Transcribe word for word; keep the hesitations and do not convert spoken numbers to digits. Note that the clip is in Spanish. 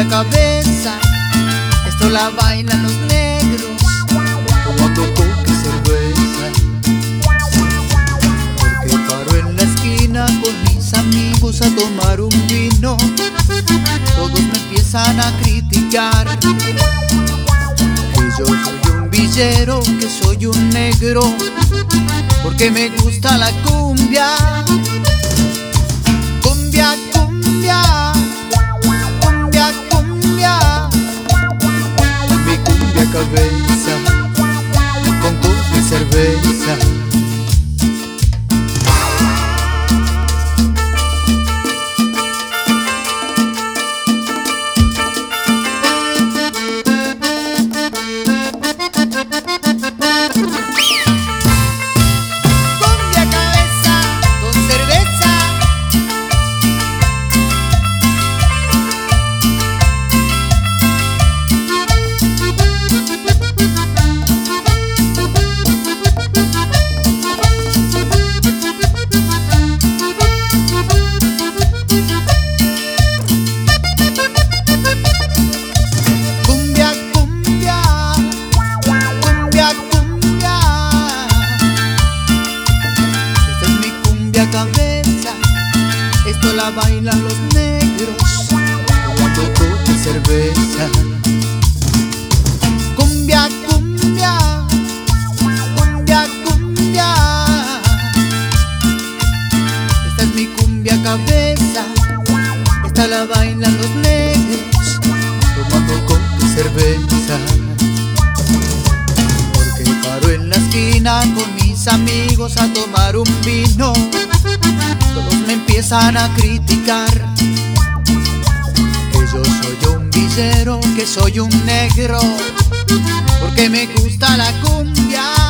cabeza, esto la bailan los negros, tomando coca y cerveza. Porque paro en la esquina con mis amigos a tomar un vino, todos me empiezan a criticar, que yo soy un villero, que soy un negro, porque me gusta la cumbia. Cumbia, cumbia, cumbia, cumbia, mi cumbia cabeza, con coca y cerveza. Cabeza, esto la bailan los negros, tomando coca y cerveza. Cumbia, cumbia, cumbia, cumbia, esta es mi cumbia cabeza, esta la bailan los negros, tomando coca y cerveza. Porque paro en la esquina con mis amigos a tomar un vino, todos me empiezan a criticar, que yo soy un villero, que soy un negro, porque me gusta la cumbia.